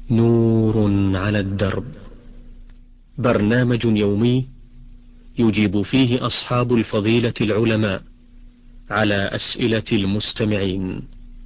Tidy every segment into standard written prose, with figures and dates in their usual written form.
نور على الدرب، برنامج يومي يجيب فيه أصحاب الفضيلة العلماء على أسئلة المستمعين.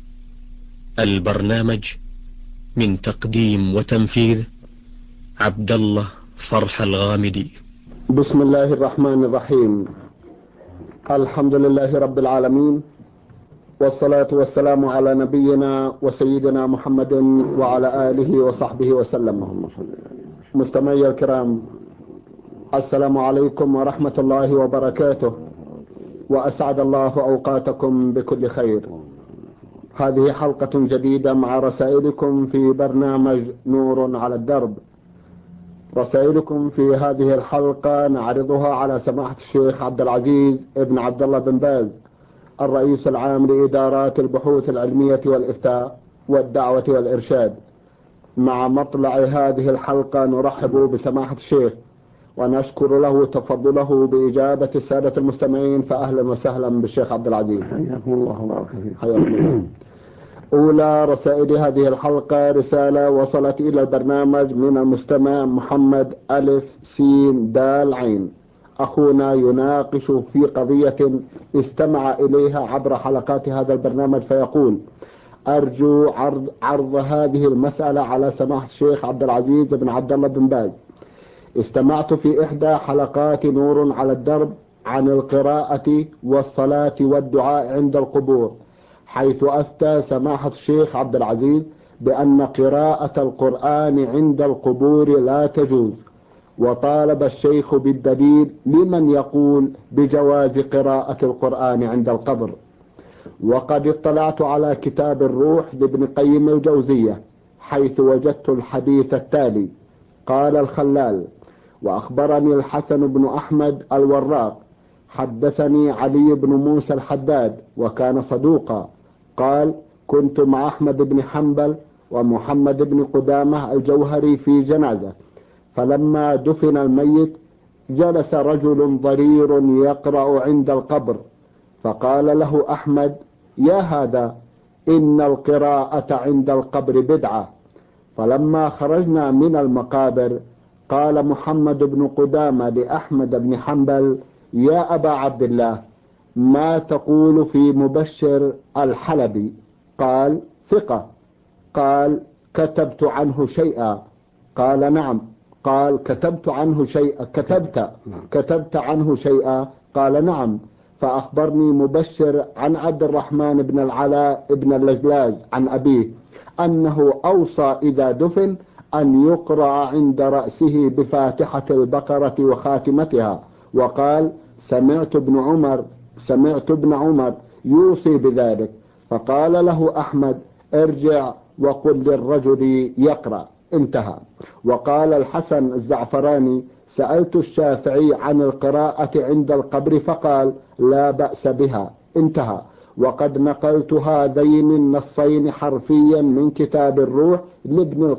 البرنامج من تقديم وتنفيذ عبد الله فرح الغامدي. بسم الله الرحمن الرحيم. الحمد لله رب العالمين، والصلاة والسلام على نبينا وسيدنا محمد وعلى آله وصحبه وسلم. مستمعي الكرام، السلام عليكم ورحمة الله وبركاته، وأسعد الله أوقاتكم بكل خير. هذه حلقة جديدة مع رسائلكم في برنامج نور على الدرب. رسائلكم في هذه الحلقة نعرضها على سماحة الشيخ عبد العزيز ابن عبد الله بن باز، الرئيس العام لإدارات البحوث العلمية والإفتاء والدعوة والإرشاد. مع مطلع هذه الحلقة نرحب بسماحة الشيخ ونشكر له تفضله بإجابة السادة المستمعين، فأهلا وسهلا بالشيخ عبد العزيز. حياكم الله وبارك فيك. حياكم الله. أولى رسائل هذه الحلقة رسالة وصلت إلى البرنامج من المستمع محمد ألف سين دال عين. أخونا يناقش في قضية استمع إليها عبر حلقات هذا البرنامج، فيقول: أرجو عرض هذه المسألة على سماحة الشيخ عبد العزيز بن عبد الله بن باز. استمعت في إحدى حلقات نور على الدرب عن القراءة والصلاة والدعاء عند القبور، حيث أفتى سماحة الشيخ عبد العزيز بأن قراءة القرآن عند القبور لا تجوز، وطالب الشيخ بالدليل لمن يقول بجواز قراءة القرآن عند القبر. وقد اطلعت على كتاب الروح لابن قيم الجوزية، حيث وجدت الحديث التالي: قال الخلال: وأخبرني الحسن بن أحمد الوراق حدثني علي بن موسى الحداد وكان صدوقا، قال: كنت مع أحمد بن حنبل ومحمد بن قدامة الجوهري في جنازة، فلما دفن الميت جلس رجل ضرير يقرأ عند القبر، فقال له أحمد: يا هذا، إن القراءة عند القبر بدعة. فلما خرجنا من المقابر قال محمد بن قدامة لأحمد بن حنبل: يا أبا عبد الله، ما تقول في مبشر الحلبي؟ قال: ثقة. قال: كتبت عنه شيئا؟ قال: نعم. قال: كتبت عنه شيئا؟ كتبت عنه شيئا؟ قال: نعم. فأخبرني مبشر عن عبد الرحمن بن العلاء بن اللجلاج عن أبيه أنه أوصى إذا دفن أن يقرأ عند رأسه بفاتحة البقرة وخاتمتها، وقال: سمعت ابن عمر يوصي بذلك. فقال له أحمد: ارجع وقل للرجل يقرأ. انتهى. وقال الحسن الزعفراني: سألت الشافعي عن القراءة عند القبر فقال: لا بأس بها. انتهى. وقد نقلت هذين النصين حرفيا من كتاب الروح لابن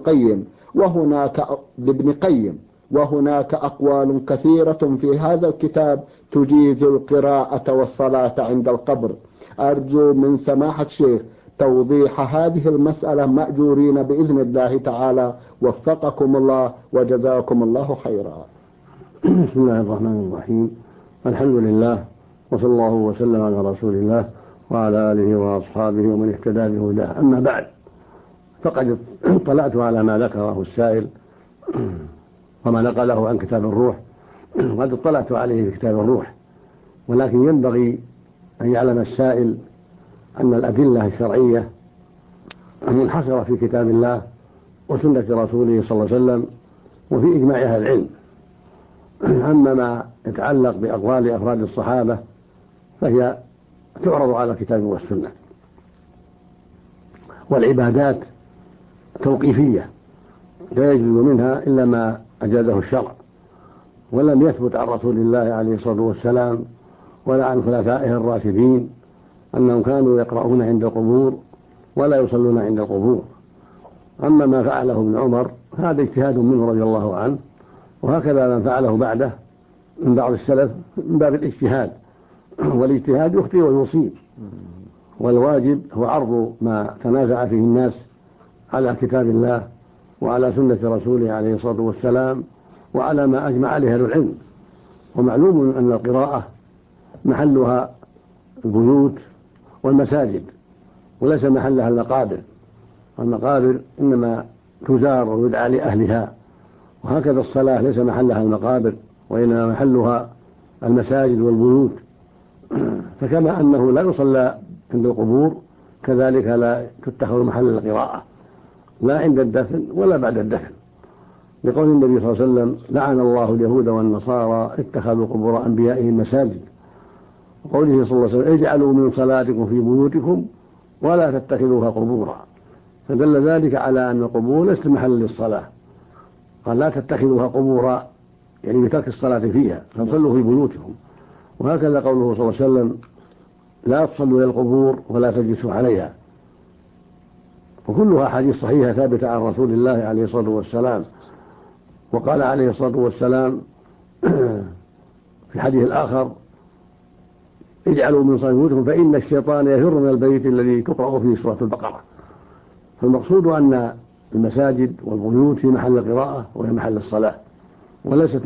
قيم، وهناك أقوال كثيرة في هذا الكتاب تجيز القراءة والصلاة عند القبر. أرجو من سماحة الشيخ توضيح هذه المسألة مأجورين بإذن الله تعالى. وفقكم الله وجزاكم الله خيرا. بسم الله الرحمن الرحيم. الحمد لله، وصلى الله وسلم على رسول الله وعلى آله وأصحابه ومن اهتدى بهداه. أما بعد، فقد اطلعت على ما ذكره السائل وما نقله عن كتاب الروح، وقد اطلعت عليه في كتاب الروح، ولكن ينبغي أن يعلم السائل أن الأدلة الشرعية منحصرة في كتاب الله وسنة رسوله صلى الله عليه وسلم وفي إجماع أهل العلم. أما ما يتعلق بأقوال أفراد الصحابة فهي تعرض على الكتاب والسنة. والعبادات توقيفية لا يجوز منها إلا ما أجازه الشرع، ولم يثبت عن رسول الله عليه الصلاة والسلام ولا عن خلفائه الراشدين أنهم كانوا يقرؤون عند القبور ولا يصلون عند القبور. أما ما فعله ابن عمر هذا اجتهاد منه رضي الله عنه، وهكذا من فعله بعده من بعض السلف من باب الاجتهاد، والاجتهاد يخطئ ويصيب، والواجب هو عرض ما تنازع فيه الناس على كتاب الله وعلى سنة رسوله عليه الصلاة والسلام وعلى ما أجمع عليه أهل العلم. ومعلوم أن القراءة محلها البيوت والمساجد وليس محلها المقابر، والمقابر إنما تزار ويدعى لأهلها، وهكذا الصلاة ليس محلها المقابر وإنما محلها المساجد والبيوت. فكما أنه لا يصلى عند القبور كذلك لا تتخذ محل القراءة لا عند الدفن ولا بعد الدفن، لقول النبي صلى الله عليه وسلم: لعن الله اليهود والنصارى اتخذوا قبور أنبيائهم مساجد. وقوله صلى الله عليه وسلم: اجعلوا من صلاتكم في بيوتكم ولا تتخذوها قبورا، فدل ذلك على أن القبور ليست محل للصلاة، قال: لا تتخذوها قبورا يعني بترك الصلاة فيها، فصلوا في بيوتكم. وهكذا قوله صلى الله عليه وسلم: لا تصلوا إلى القبور ولا تجلسوا عليها. وكلها حديث صحيحة ثابتة عن رسول الله عليه الصلاة والسلام. وقال عليه الصلاة والسلام في حديث الآخر: اجعلوا من صلاتكم فإن الشيطان يفر من البيت الذي تقرأ فيه سورة البقرة. فالمقصود أن المساجد والبيوت هي محل القراءة وهي محل الصلاة، وليست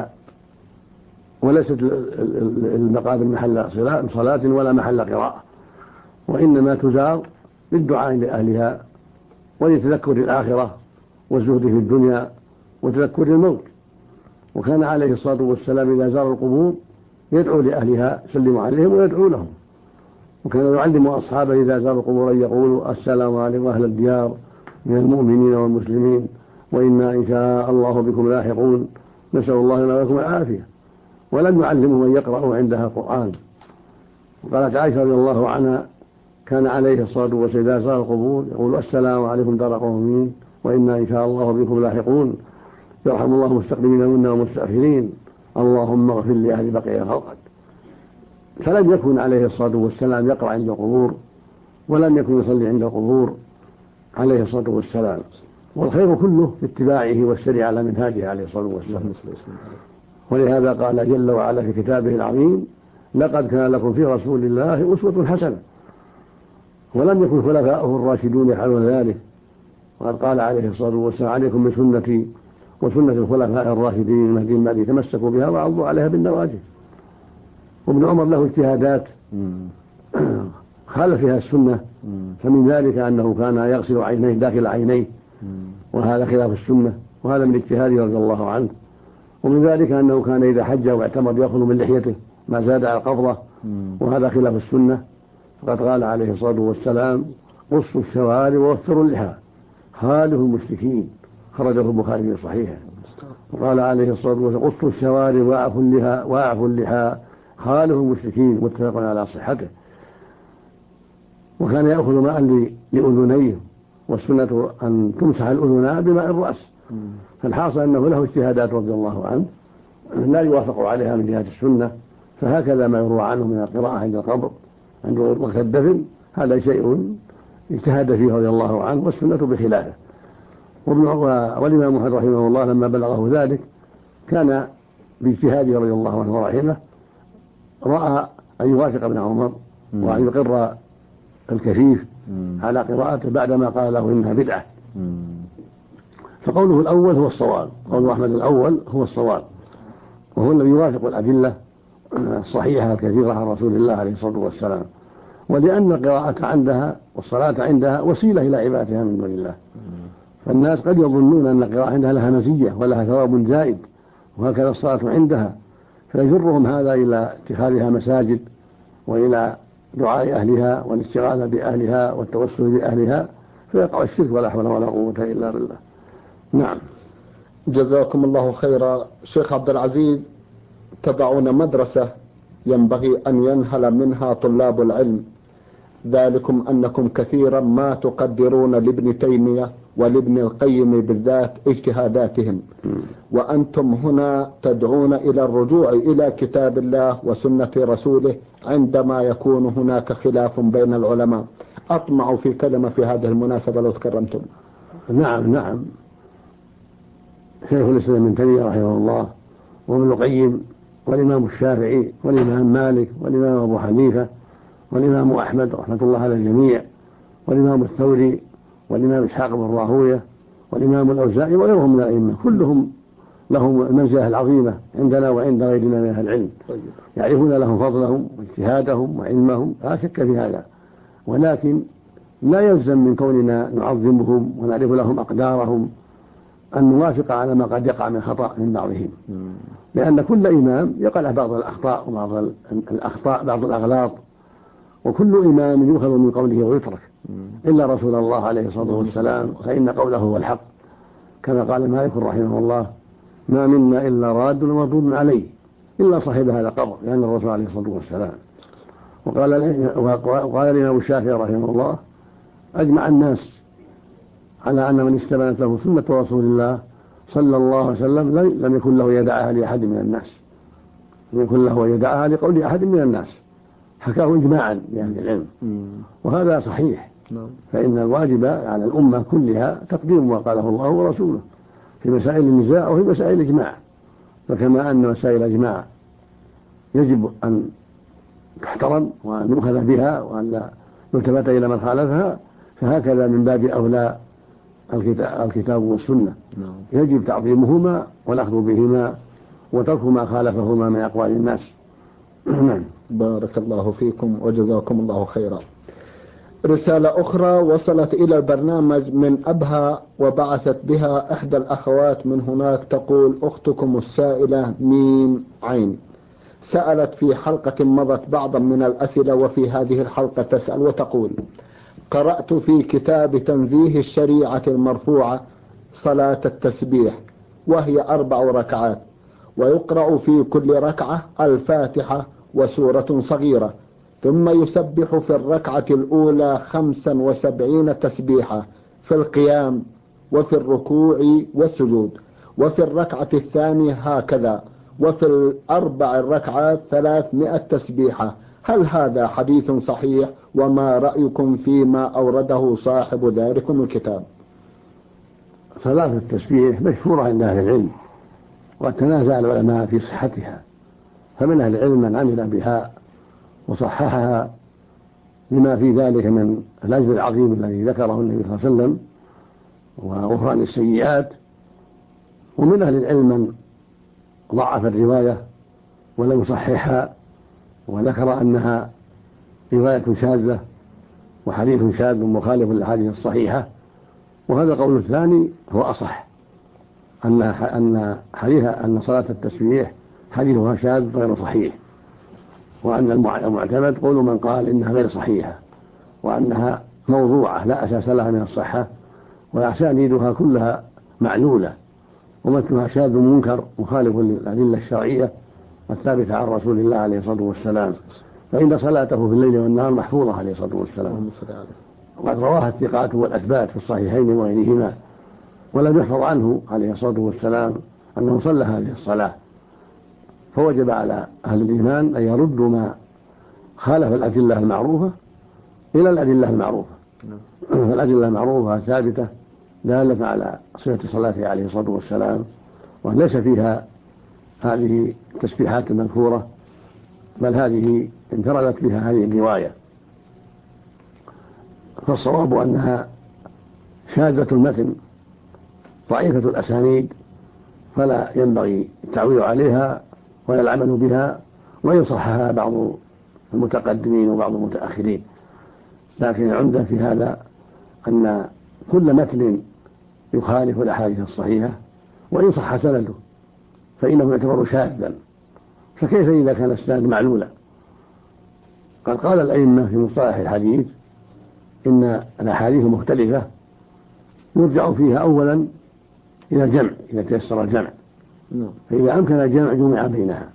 المقابر محل صلاة ولا محل قراءة، وإنما تزار للدعاء لأهلها ولتذكر الآخرة والزهد في الدنيا وتذكر الموت. وكان عليه الصلاة والسلام إذا زار القبور يدعو لأهلها، سلموا عليهم ويدعو لهم. وكان يعلم أصحابه إذا زاروا القبور أن يقولوا: السلام عليكم أهل الديار من المؤمنين والمسلمين وإنا إن شاء الله بكم لاحقون، نسأل الله لنا ولكم العافية. ولم يعلمهم أن يقرأوا عندها القرآن. وقالت عائشة رضي الله عنها: كان عليه الصلاة والسلام إذا زار القبور يقول: السلام عليكم دار قوم وإنا إن شاء الله بكم لاحقون، يرحم الله مستقدمين منا ومستأخرين، اللهم اغفر لأهل بقية خلقك. فلم يكن عليه الصلاة والسلام يقرأ عند القبور، ولم يكن يصلي عند القبور عليه الصلاة والسلام. والخير كله في اتباعه والسير على منهاجه عليه الصلاة والسلام. ولهذا قال جل وعلا في كتابه العظيم: لقد كان لكم في رسول الله أسوة حسنة. ولم يكن خلفاؤه الراشدون يفعلون ذلك، وقد قال عليه الصلاة والسلام: عليكم بسنتي وسنة الخلفاء الراشدين المهديين بعدي تمسكوا بها وعضوا عليها بالنواجذ. وابن عمر له اجتهادات خالف فيها السنة، فمن ذلك أنه كان يغسل عينيه داخل عينيه، وهذا خلاف السنة، وهذا من اجتهاده رضي الله عنه. ومن ذلك أنه كان إذا حج واعتمر يأخذ من لحيته ما زاد على القبضة، وهذا خلاف السنة. فقد قال عليه الصلاة والسلام: قصوا الشوارب ووفروا اللحى خالفوا المشركين، خرجه البخاري في صحيحه. وقال عليه الصلاة والسلام: قصوا الشوارب واعفوا اللحى خالفوا المشركين، متفق على صحته. وكان يأخذ ماء لأذنيه، والسنة أن تمسح الأذنان بماء الرأس. فالحاصل أنه له اجتهادات رضي الله عنه لا يوافق عليها من جهة السنة. فهكذا ما يروى عنه من القراءة عند القبر عند وقت الدفن هذا شيء اجتهاد فيه رضي الله عنه، والسنة بخلافه. والإمام أحمد رحمه الله لما بلغه ذلك كان باجتهاده رضي الله عنه ورحمه رأى أن يوافق ابن عمر وأن يقر الكفيف على قراءته بعدما قال له إنها بدعة. فقوله الأول هو الصواب، قول أحمد الأول هو الصواب، وهو الذي يوافق الأدلة الصحيحة الكثيرة عن رسول الله عليه الصلاة والسلام. ولأن القراءة عندها والصلاة عندها وسيلة إلى عبادتها من دون الله، فالناس قد يظنون أن القراءة عندها لها مزية ولها ثواب زائد، وهكذا الصلاة عندها، فيجرهم هذا إلى اتخاذها مساجد وإلى دعاء أهلها والاستغاثة بأهلها والتوسل بأهلها، فيقع الشرك ولا حول ولا قوة إلا بالله. نعم. جزاكم الله خيرا. شيخ عبد العزيز، تضعون مدرسة ينبغي أن ينهل منها طلاب العلم، ذلكم أنكم كثيرا ما تقدرون لابن تيمية ولابن القيم بالذات اجتهاداتهم، وأنتم هنا تدعون إلى الرجوع إلى كتاب الله وسنة رسوله عندما يكون هناك خلاف بين العلماء. أطمع في كلمة في هذه المناسبة لو تكرمتم. نعم. شيخ الإسلام ابن تيمية رحمه الله وابن القيم والإمام الشافعي والإمام مالك والإمام أبو حنيفة والإمام أحمد رحمة الله على الجميع والإمام الثوري والإمام إسحاق بن راهوية والإمام الأوزاعي وغيرهم من الأئمة كلهم لهم المنزلة العظيمة عندنا وعند غيرنا من أهل العلم، يعرفون لهم فضلهم واجتهادهم وعلمهم لا شك في هذا، ولكن لا يلزم من كوننا نعظمهم ونعرف لهم أقدارهم أن نوافق على ما قد يقع من خطأ من بعضهم، لأن كل إمام يقع بعض الأخطاء بعض الأغلاط، وكل إمام يؤخذ من قوله ويترك إلا رسول الله عليه الصلاة والسلام، فإن قوله هو الحق، كما قال مالك رحمه الله: ما منا إلا راد ومردود عليه إلا صاحب هذا القبر، لأن الرسول عليه الصلاة والسلام. وقال الإمام الشافعي رحمه الله: أجمع الناس على أن من استبانت له سنة رسول الله صلى الله عليه وسلم لم يكن له يدعها لأحد من الناس، لم يكن له يدعها لقول أحد من الناس، حكاه إجماعا لأهل العلم، وهذا صحيح. فإن الواجب على الأمة كلها تقديم ما قاله الله ورسوله في مسائل النزاع وفي مسائل الإجماع، فكما أن مسائل الإجماع يجب أن تحترم وأن يؤخذ بها وأن لا يلتفت إلى من خالفها، فهكذا من باب أولى الكتاب والسنة يجب تعظيمهما والأخذ بهما وترك ما خالفهما من أقوال الناس. بارك الله فيكم وجزاكم الله خيرا. رسالة أخرى وصلت إلى البرنامج من أبها وبعثت بها إحدى الأخوات من هناك، تقول: أختكم السائلة ميم عين سألت في حلقة مضت بعضا من الأسئلة، وفي هذه الحلقة تسأل وتقول: قرأت في كتاب تنزيه الشريعة المرفوعة صلاة التسبيح، وهي 4 ركعات، ويقرأ في كل ركعة الفاتحة وسورة صغيرة، ثم يسبح في الركعة الأولى 75 تسبيحة في القيام وفي الركوع والسجود، وفي الركعة الثانية هكذا، وفي 4 ركعات 300 تسبيحة. هل هذا حديث صحيح؟ وما رأيكم فيما أورده صاحب ذلكم الكتاب؟ صلاة التسبيح مشهورة عند أهل العلم، وتنازع العلماء في صحتها، فمن أهل العلم من عمل بها وصححها لما في ذلك من الأجر العظيم الذي ذكره النبي صلى الله عليه وسلم وغفران السيئات، ومن أهل العلم من ضعف الرواية ولم يصححها وذكر أنها رواية شاذة وحديث شاذ مخالف للأحاديث الصحيحة، وهذا القول الثاني هو أصح، أن صلاة التسبيح حديثها شاذ غير صحيح، وأن المعتمد قول من قال إنها غير صحيحة وأنها موضوعة لا أساس لها من الصحة، وأسانيدها كلها معلولة، ومتنها شاذ منكر مخالف للأدلة الشرعية الثابتة عن رسول الله عليه الصلاة والسلام، فإن صلاته في الليل والنهار محفوظة عليه الصلاة والسلام، وقد رواها الثقات والأثبات في الصحيحين وغيرهما، ولم يحفظ عنه عليه الصلاة والسلام أنه صلى هذه الصلاة، فوجب على أهل الإيمان أن يردوا ما خالف الأدلة المعروفة إلى الأدلة المعروفة، فالأدلة المعروفة ثابتة دالة على صفة صلاته عليه الصلاة والسلام، وليس فيها هذه التسبيحات المذكورة، بل هذه انفردت بها هذه الرواية، فالصواب أنها شاذة المتن ضعيفة الأسانيد، فلا ينبغي التعويل عليها ولا العمل بها، وإن صحها بعض المتقدمين وبعض المتأخرين، لكن عنده في هذا أن كل متن يخالف الأحاديث الصحيحة وإن صح سنده فإنه يعتبر شاذا، فكيف إذا كان السند معلولا؟ قال الأئمة في مصطلح الحديث إن الأحاديث المختلفة يرجع فيها أولا إلى الجمع إذا تيسر الجمع، فإذا أمكن الجمع جمع بينها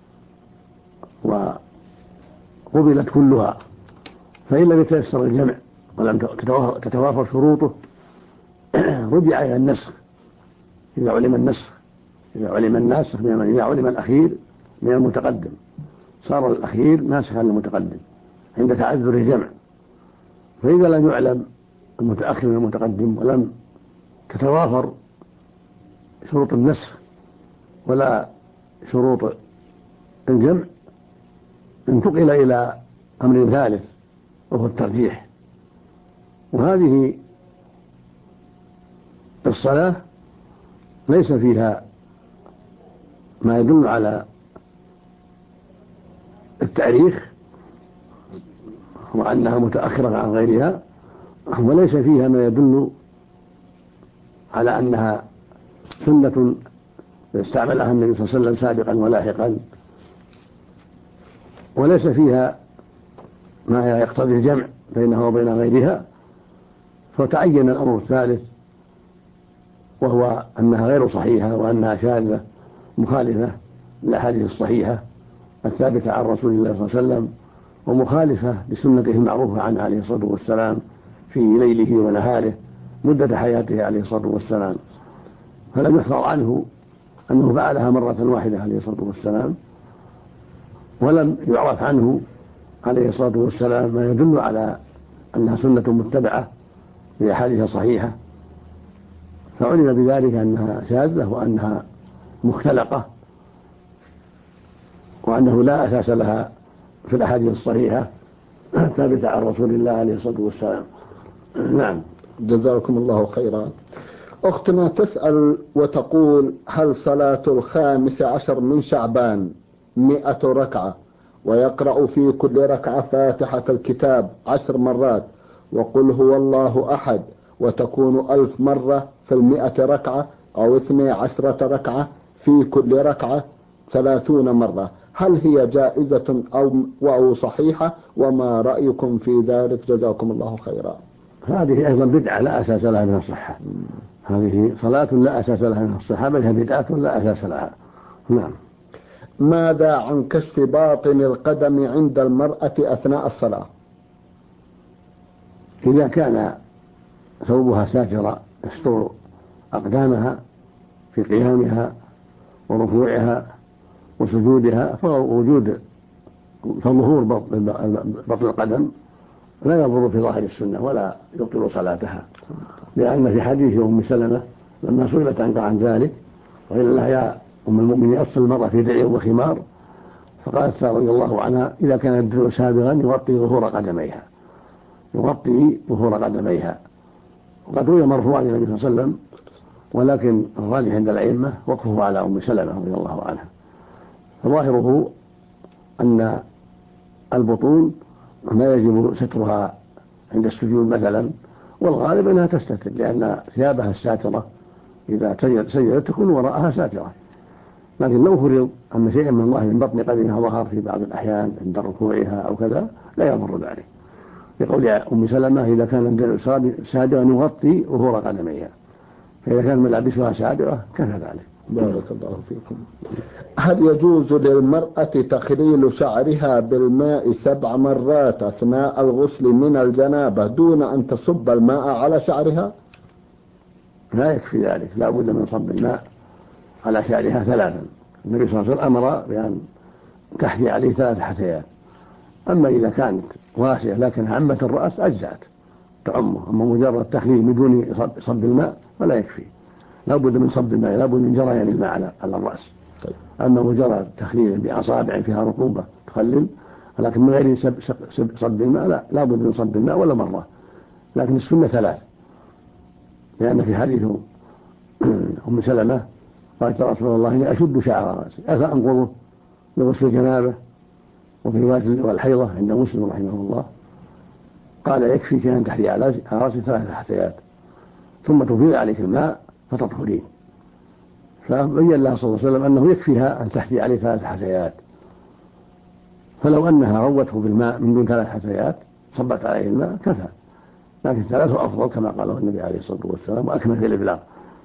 وقبلت كلها، فإن لم يتيسر الجمع ولم تتوافر شروطه رجع إلى النسخ إذا علم النسخ، إذا علم الناسخ إذا علم الأخير من المتقدم صار الأخير ناسخا للمتقدم عند تعذر الجمع، فإذا لم يعلم المتأخر من المتقدم ولم تتوافر شروط النسخ ولا شروط الجمع انتقل إلى أمر ثالث وهو الترجيح، وهذه الصلاة ليس فيها ما يدل على التاريخ وأنها متأخرة عن غيرها، وليس فيها ما يدل على أنها سنة استعملها النبي صلى الله عليه وسلم سابقا ولاحقا، وليس فيها ما يقتضي الجمع بينها وبين غيرها، فتعين الأمر الثالث وهو أنها غير صحيحة وأنها شاذة مخالفة للأحاديث الصحيحة الثابتة عن رسول الله صلى الله عليه وسلم، ومخالفة لسنته المعروفة عنه عليه الصلاة والسلام في ليله ونهاره مدة حياته عليه الصلاة والسلام. فلم يحفظ عنه أنه فعلها مرة واحدة عليه الصلاة والسلام، ولم يعرف عنه عليه الصلاة والسلام ما يدل على أنها سنة متبعة بأحاديث صحيحة، فعلم بذلك أنها شاذة وأنها مختلقة وأنه لا أساس لها في الأحاديث الصحيحة ثابتة عن رسول الله عليه الصلاة والسلام. نعم. جزاكم الله خيرا. أختنا تسأل وتقول: هل صلاة 15 من شعبان 100 ركعة، ويقرأ في كل ركعة فاتحة الكتاب 10 مرات وقل هو الله أحد، وتكون 1000 مرة في 100 ركعة، أو 12 ركعة في كل ركعة 30 مرة، هل هي جائزة أو صحيحة؟ وما رأيكم في ذلك؟ جزاكم الله خيرا. هذه أيضا بدعة لا أساس لها من الصحة، هذه صلاة لا أساس لها من الصحة، بل هي بدعة لا أساس لها. نعم. ماذا عن كشف باطن القدم عند المرأة أثناء الصلاة؟ إذا كان ثوبها ساترا يستر أقدامها في قيامها وركوعها وسجودها، فظهور بطن القدم لا يضر في ظاهر السنة ولا يبطل صلاتها، لأن في حديث أم سلمة لما سئلت عن ذلك وقيل لها: يا أم المؤمنين أفصل المرأة في درع وخمار، فقالت رضي الله عنها: إذا كان الدرع سابغا يغطي ظهور قدميها. وقد روي مرفوعا إلى النبي صلى الله عليه وسلم، ولكن الراجح عند الأئمة وقفه على أم سلمة رضي الله عنها. فظاهره أن البطون ما يجب سترها عند السجود مثلا، والغالب أنها تستتر، لأن ثيابها الساترة إذا سجدت تكون وراءها ساترة. لكن لو فرض أن شيئا من الله من بطن قدمها ظهر في بعض الأحيان عند ركوعها أو كذا لا يضر ذلك، لقول أم سلمة: إذا كان الدرع سابغا يغطي ظهور قدميها، فإذا كان ملابسها سابغة كفى ذلك. بارك الله فيكم. هل يجوز للمرأة تخليل شعرها بالماء 7 مرات أثناء الغسل من الجنابة دون أن تصب الماء على شعرها؟ لا يكفي ذلك، لا بد من صب الماء على شعرها 3. النبي صلى الله عليه وسلم أمر بأن تحثي عليه 3 حثيات. أما إذا كانت واسعة لكن عمت الرأس أجزأت تعمه، أما مجرد تخليل بدون صب الماء فلا يكفي، لا بد من صب الماء، لا بد من جريان الماء على الرأس. أما مجرد تخليل بأصابع فيها رطوبة تخلل لكن من غير صب الماء لا بد من صب الماء ولا مرة. لكن السنة 3، لأن في حديث أم سلمة قالت: يا رسول الله إني أشد شعر رأسي أفأنقضه لغسل الجنابة؟ وفي رواية والحيضة عند مسلم رحمه الله قال: يكفيك أن تحري على رأسي 3 حثيات ثم تفيض عليك الماء فتطهرين. فبين لها صلى الله عليه وسلم أنه يكفيها أن تحثي عليه 3 حثيات، فلو أنها روته بالماء من دون 3 حثيات صبت عليه الماء كفى، لكن 3 أفضل كما قاله النبي عليه الصلاة والسلام وأكمل في الإبلاغ.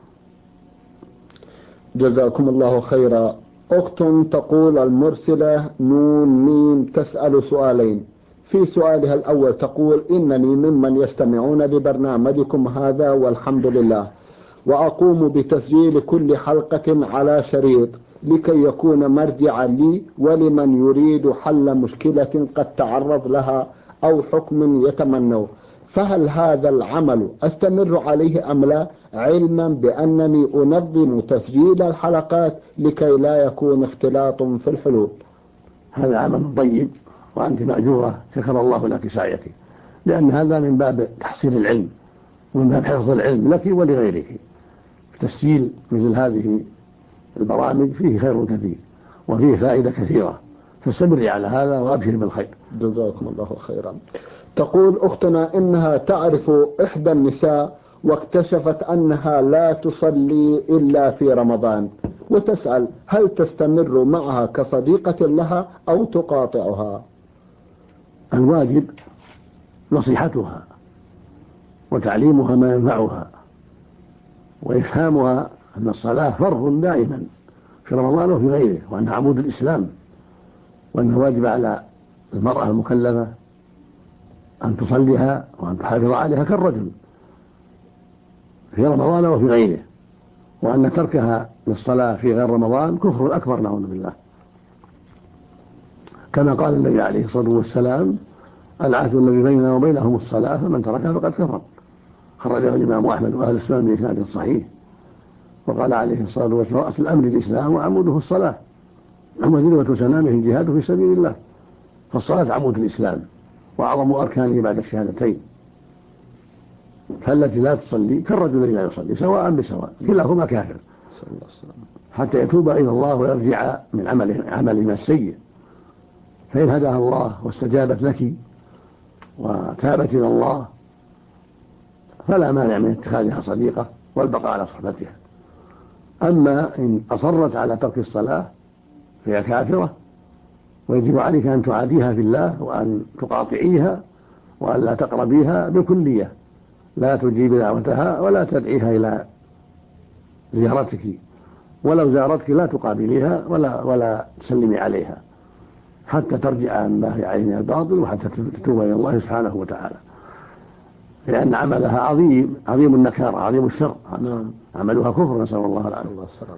جزاكم الله خيرا. أخت تقول: المرسلة نون ميم تسأل سؤالين. في سؤالها الأول تقول: إنني ممن يستمعون لبرنامجكم هذا والحمد لله، وأقوم بتسجيل كل حلقة على شريط لكي يكون مرجعا لي ولمن يريد حل مشكلة قد تعرض لها أو حكم يتمنوه، فهل هذا العمل أستمر عليه أم لا، علما بأنني أنظم تسجيل الحلقات لكي لا يكون اختلاط في الحلول؟ هذا عمل طيب وأنت مأجورة، شكر الله لك سعيك، لأن هذا من باب تحصيل العلم ومن باب حفظ العلم لك ولغيرك، تسجيل مثل هذه البرامج فيه خير كثير وفيه فائدة كثيرة، فاستمري على هذا وأبشر بالخير. جزاكم الله خيرا. تقول أختنا إنها تعرف إحدى النساء واكتشفت أنها لا تصلي إلا في رمضان، وتسأل هل تستمر معها كصديقة لها أو تقاطعها؟ الواجب نصيحتها وتعليمها ما ينفعها وإفهامها أن الصلاة فرض دائما في رمضان وفي غيره، وأنها عمود الإسلام، وأنه واجب على المرأة المكلفة أن تصليها وأن تحافظ عليها كالرجل في رمضان وفي غيره، وأن تركها للصلاة في غير رمضان كفر أكبر نعوذ بالله، كما قال النبي عليه الصلاة والسلام: العهد الذي بيننا وبينهم الصلاة فمن تركها فقد كفر. خرجه الإمام أحمد وأهل السنن بإسناد صحيح. وقال عليه الصلاة والسلام: أصل الأمر الإسلام وعموده الصلاة، وذروة سنامه الجهاد في سبيل الله. فالصلاة عمود الإسلام وأعظم أركانه بعد الشهادتين، فالتي لا تصلي كالرجل الذي لا يصلي سواء بسواء، كلاهما كافر حتى يتوب إلى الله ويرجع من عمله السيء. فإن هداها الله واستجابت لك وتابت إلى الله فلا مانع من اتخاذها صديقة والبقاء على صحبتها. أما إن أصرت على ترك الصلاة فهي كافرة، ويجب عليك أن تعاديها في الله وأن تقاطعيها وأن لا تقربيها بكلية، لا تجيب دعوتها ولا تدعيها إلى زيارتك، ولو زارتك لا تقابليها ولا تسلمي عليها حتى ترجع عن ما هي عليه من الباطل وحتى تتوب إلى الله سبحانه وتعالى، لأن عملها عظيم النكارة عظيم الشر، عملها كفر، نسأل الله العافية.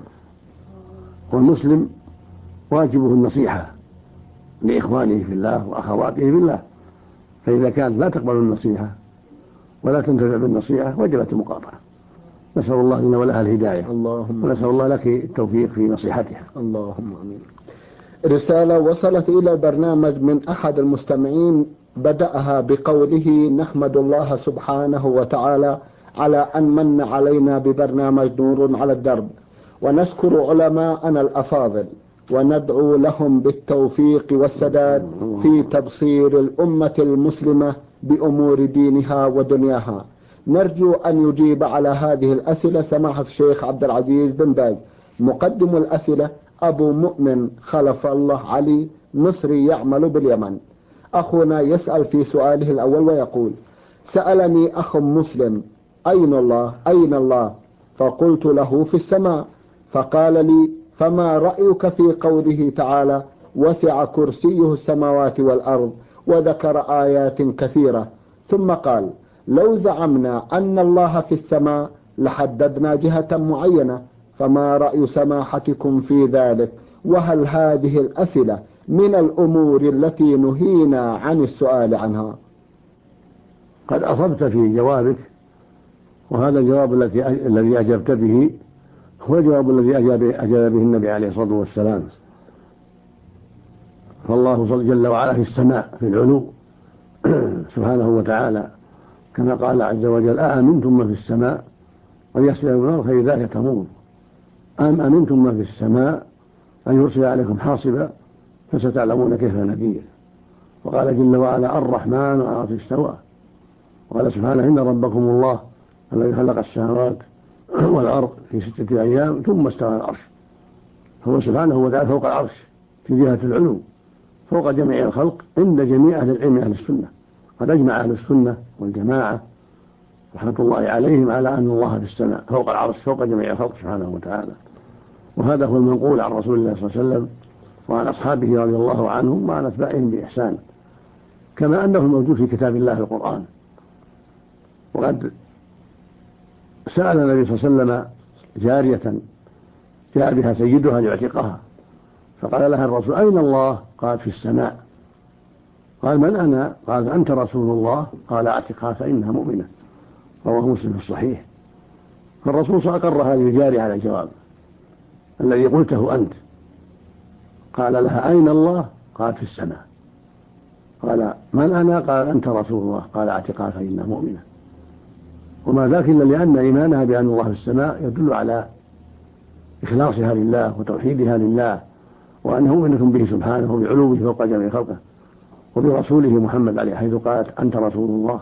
والمسلم واجبه النصيحة لإخوانه في الله وأخواته في الله، فإذا كانت لا تقبل النصيحة ولا تنتفع بالنصيحة وجبت المقاطعة. نسأل الله لنا ولها الهداية، ونسأل الله لك التوفيق في نصيحتها. اللهم آمين. رسالة وصلت إلى البرنامج من أحد المستمعين، بدأها بقوله: نحمد الله سبحانه وتعالى على أن من علينا ببرنامج نور على الدرب، ونشكر علماءنا الأفاضل وندعو لهم بالتوفيق والسداد في تبصير الأمة المسلمة بأمور دينها ودنياها. نرجو أن يجيب على هذه الأسئلة سماحة الشيخ عبد العزيز بن باز. مقدم الأسئلة أبو مؤمن خلف الله علي، مصري يعمل باليمن. أخونا يسأل في سؤاله الأول ويقول: سألني أخ مسلم: أين الله؟ أين الله؟ فقلت له: في السماء. فقال لي: فما رأيك في قوله تعالى: وسع كرسيه السماوات والأرض، وذكر آيات كثيرة. ثم قال: لو زعمنا أن الله في السماء لحددنا جهة معينة، فما رأي سماحتكم في ذلك؟ وهل هذه الأسئلة من الأمور التي نهينا عن السؤال عنها؟ قد أصبت في جوابك، وهذا الجواب الذي أجبت به هو الجواب الذي أجاب به النبي عليه الصلاة والسلام. فالله جل وعلا في السماء في العلو سبحانه وتعالى، كما قال عز وجل: أأمنتم من في السماء أن يسأل النار فإذا هي تمور، أم أمنتم من في السماء أن يرسل عليكم حاصبا فستعلمون كيف نذير. وقال جل وعلا: الرحمن على العرش استوى. وقال سبحانه: إن ربكم الله الذي خلق السماوات والأرض في 6 أيام ثم استوى على العرش. فهو سبحانه وتعالى فوق العرش في جهة العلو، فوق جميع الخلق عند جميع أهل العلم أهل السنة. قد أجمع أهل السنة والجماعة رحمة الله عليهم على أن الله في السماء فوق العرش فوق جميع الخلق سبحانه وتعالى. وهذا هو المنقول عن رسول الله صلى الله عليه وسلم وعن أصحابه رضي الله عنهم وعن أتباعهم بإحسان، كما أنه موجود في كتاب الله القرآن. وقد سأل النبي صلى الله عليه وسلم جارية جاء بها سيدها ليعتقها، فقال لها الرسول: أين الله؟ قالت: في السماء. قال: من أنا؟ قال: أنت رسول الله. قال: اعتقها فإنها مؤمنة. رواه مسلم في الصحيح. فالرسول أقر هذه الجارية على الجواب الذي قلته أنت. قال لها: أين الله؟ قالت: في السماء. قال: من أنا؟ قال: أنت رسول الله. قال: اعتقها فإنها مؤمنة. وما ذاك إلا لأن إيمانها بأن الله في السماء يدل على إخلاصها لله وتوحيدها لله، وأنه مؤمنة به سبحانه بعلوه فوق جميع خلقه، وبرسوله محمد عليه حيث قالت أنت رسول الله.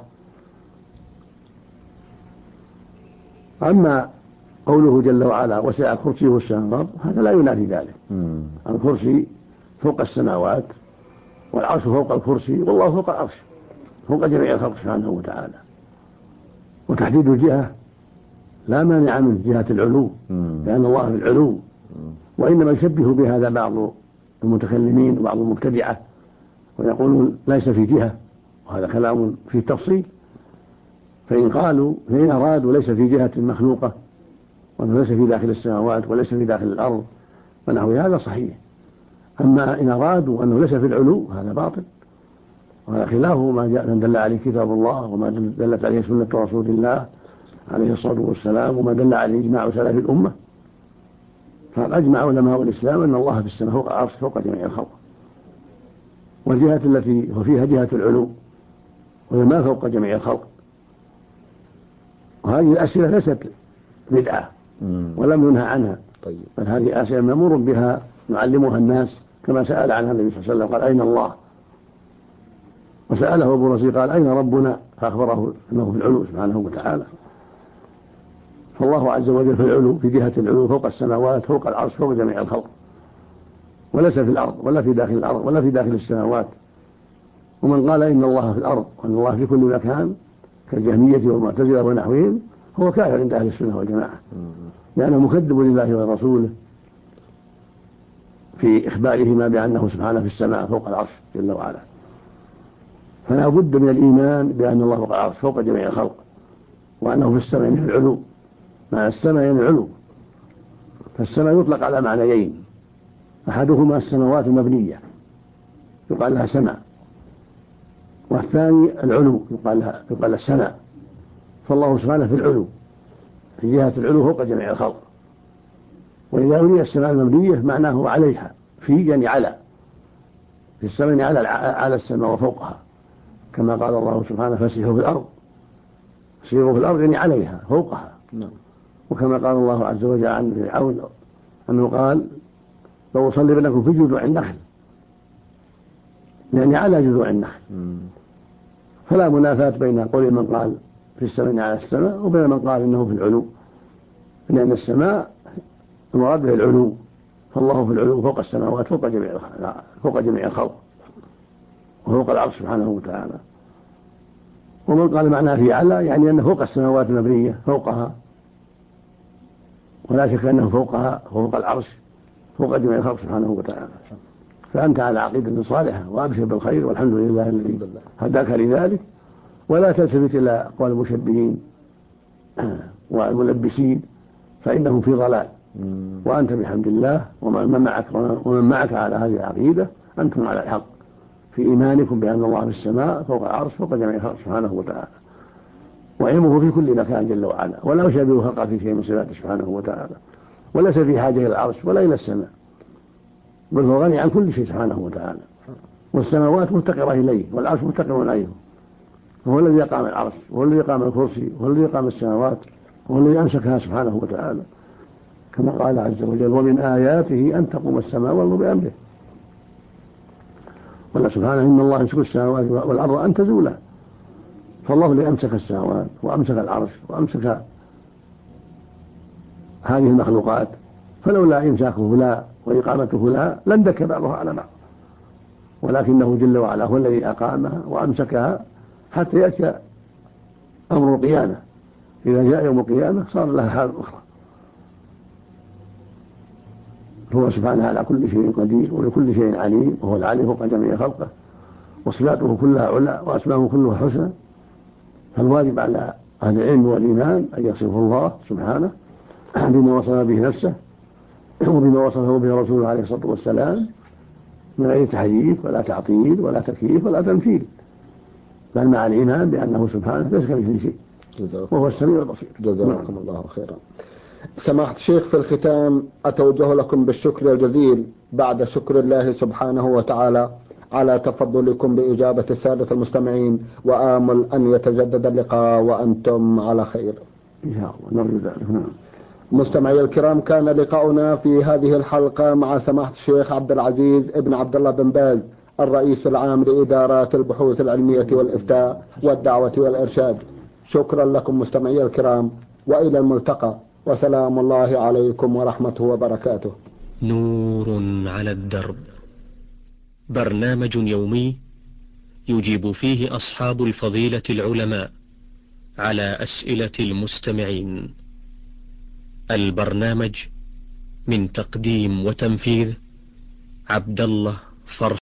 أما قوله جل وعلا وسع كرسيه السماوات، هذا لا ينافي ذلك. الكرسي فوق السماوات، والعرش فوق الكرسي، والله فوق العرش فوق جميع الخلق سبحانه وتعالى. وتحديد الجهة لا مانع من جهة العلو، لأن الله في العلو، وإنما يشبه بهذا بعض المتكلمين وبعض المبتدعة ويقولون ليس في جهة، وهذا كلام فيه تفصيل. فإن أرادوا ليس في جهة مخلوقة، وأنه ليس في داخل السماوات وليس في داخل الأرض ونحو هذا صحيح. أما إن أرادوا أنه ليس في العلو هذا باطل، وهذا خلافه ما دل عليه كتاب الله وما دلت عليه سنة رسول الله عليه الصلاة والسلام، وما دل عليه إجماع سلف الأمة. فأجمع علماء الإسلام أن الله في السماء فوق العرش فوق جميع الخلق، والجهة التي وفيها جهة العلو وهي ما فوق جميع الخلق. وهذه الأسئلة ليست بدعة ولم ينهى عنها، بل هذه أسئلة مأمور بها نعلمها الناس، كما سأل عنها النبي صلى الله عليه وسلم قال أين الله؟ وسأله أبو رزي قال أين ربنا؟ فأخبره أنه في العلو سبحانه وتعالى. فالله عز وجل في العلو، في جهة العلو فوق السماوات فوق العرش فوق جميع الخلق، وليس في الأرض ولا في داخل الأرض ولا في داخل السماوات. ومن قال إن الله في الأرض وأن الله في كل مكان كالجهمية والمعتزلة ونحوهم هو كافر عند أهل السنة والجماعة، لأنه مكذب لله ورسوله في إخبارهما بأنه سبحانه في السماء فوق العرش جل وعلا. فلا بد من الإيمان بأن الله فوق العرش فوق جميع الخلق، وأنه في السماء في العلو. مع السماء يعني العلو. فالسماء يطلق على معنيين، أحدهما السماوات المبنية يقال لها سماء، والثاني العلو يقال السماء. فالله سبحانه في العلو، في جهة العلو فوق جميع الخلق. وإذا أريد السماء المبنية معناه عليها، في يعني على، في السماء يعني على السماء وفوقها، كما قال الله سبحانه فسيحوا في الأرض. سيروا في الأرض يعني عليها فوقها. وكما قال الله عز وجل عن فرعون أنه قال لو أصلبنكم في جذوع النخل، يعني على جذوع النخل. فلا منافاة بين قول من قال في السماء على السماء وبين من قال إنه في العلو، لأن السماء المراد به العلو، فالله في العلو فوق السماوات فوق جميع الخلق وفوق العرش سبحانه وتعالى. ومن قال معناه في على يعني أنه فوق السماوات المبنية فوقها، ولا شك أنه فوقها وفوق العرش فوق جميع الخلق سبحانه وتعالى. فأنت على عقيدة صالحة وأبشر بالخير، والحمد لله الذي هداك لذلك. ولا تلتفت إلى أقوال المشبهين والملبسين فإنهم في ضلال، وأنت بحمد الله ومن معك على هذه العقيدة أنتم على الحق في إيمانكم بأن الله في السماء فوق العرش فوق جميع الخلق سبحانه وتعالى، وعلمه في كل مكان جل وعلا، ولا يشابه خلقه في شيء من صفاته سبحانه وتعالى، وليس في حاجة إلى العرش ولا إلى السماء، بل هو غني عن كل شيء سبحانه وتعالى. والسماوات مفتقرة إليه والعرش مفتقر إليه، هو الذي يقام العرش وهو الذي يقام الكرسي وهو الذي يقام السماوات وهو الذي أمسكها سبحانه وتعالى، كما قال عز وجل ومن آياته أن تقوم السماء والأرض بأمره. ولا سبحانه إن الله يمسك السماوات والأرض أن تزولا. فالله الذي أمسك السماوات وأمسك العرش وأمسك هذه المخلوقات، فلولا إمساكه لا وإقامته لا لاندك بعضها على بعض، ولكنه جل وعلا هو الذي أقامها وأمسكها حتى يأتي أمر القيامة. إذا جاء يوم القيامة صار لها حال أخرى. هو سبحانه على كل شيء قدير ولكل شيء عليم، وهو العليم فوق جميع خلقه، وصفاته كلها علا وأسماءه كلها حسنى. فالواجب على أهل العلم والإيمان أن يصفوا الله سبحانه بما وصف به نفسه وبما وصفه به رسوله عليه الصلاة والسلام، من غير تحريف ولا تعطيل ولا تكييف ولا تمثيل، بل مع الإيمان بأنه سبحانه ليس كمثله شيء وهو السميع البصير. جزاكم الله خيرا. سماحة الشيخ، في الختام أتوجه لكم بالشكر الجزيل بعد شكر الله سبحانه وتعالى على تفضلكم بإجابة السادة المستمعين، وآمل أن يتجدد اللقاء وأنتم على خير إن شاء الله. نرجو ذلك. مستمعي الكرام، كان لقاؤنا في هذه الحلقة مع سماحة الشيخ عبد العزيز ابن عبد الله بن باز، الرئيس العام لإدارات البحوث العلمية والإفتاء والدعوة والإرشاد. شكرا لكم مستمعي الكرام، وإلى الملتقى، وسلام الله عليكم ورحمته وبركاته. نور على الدرب، برنامج يومي يجيب فيه أصحاب الفضيلة العلماء على أسئلة المستمعين. البرنامج من تقديم وتنفيذ عبد الله فرح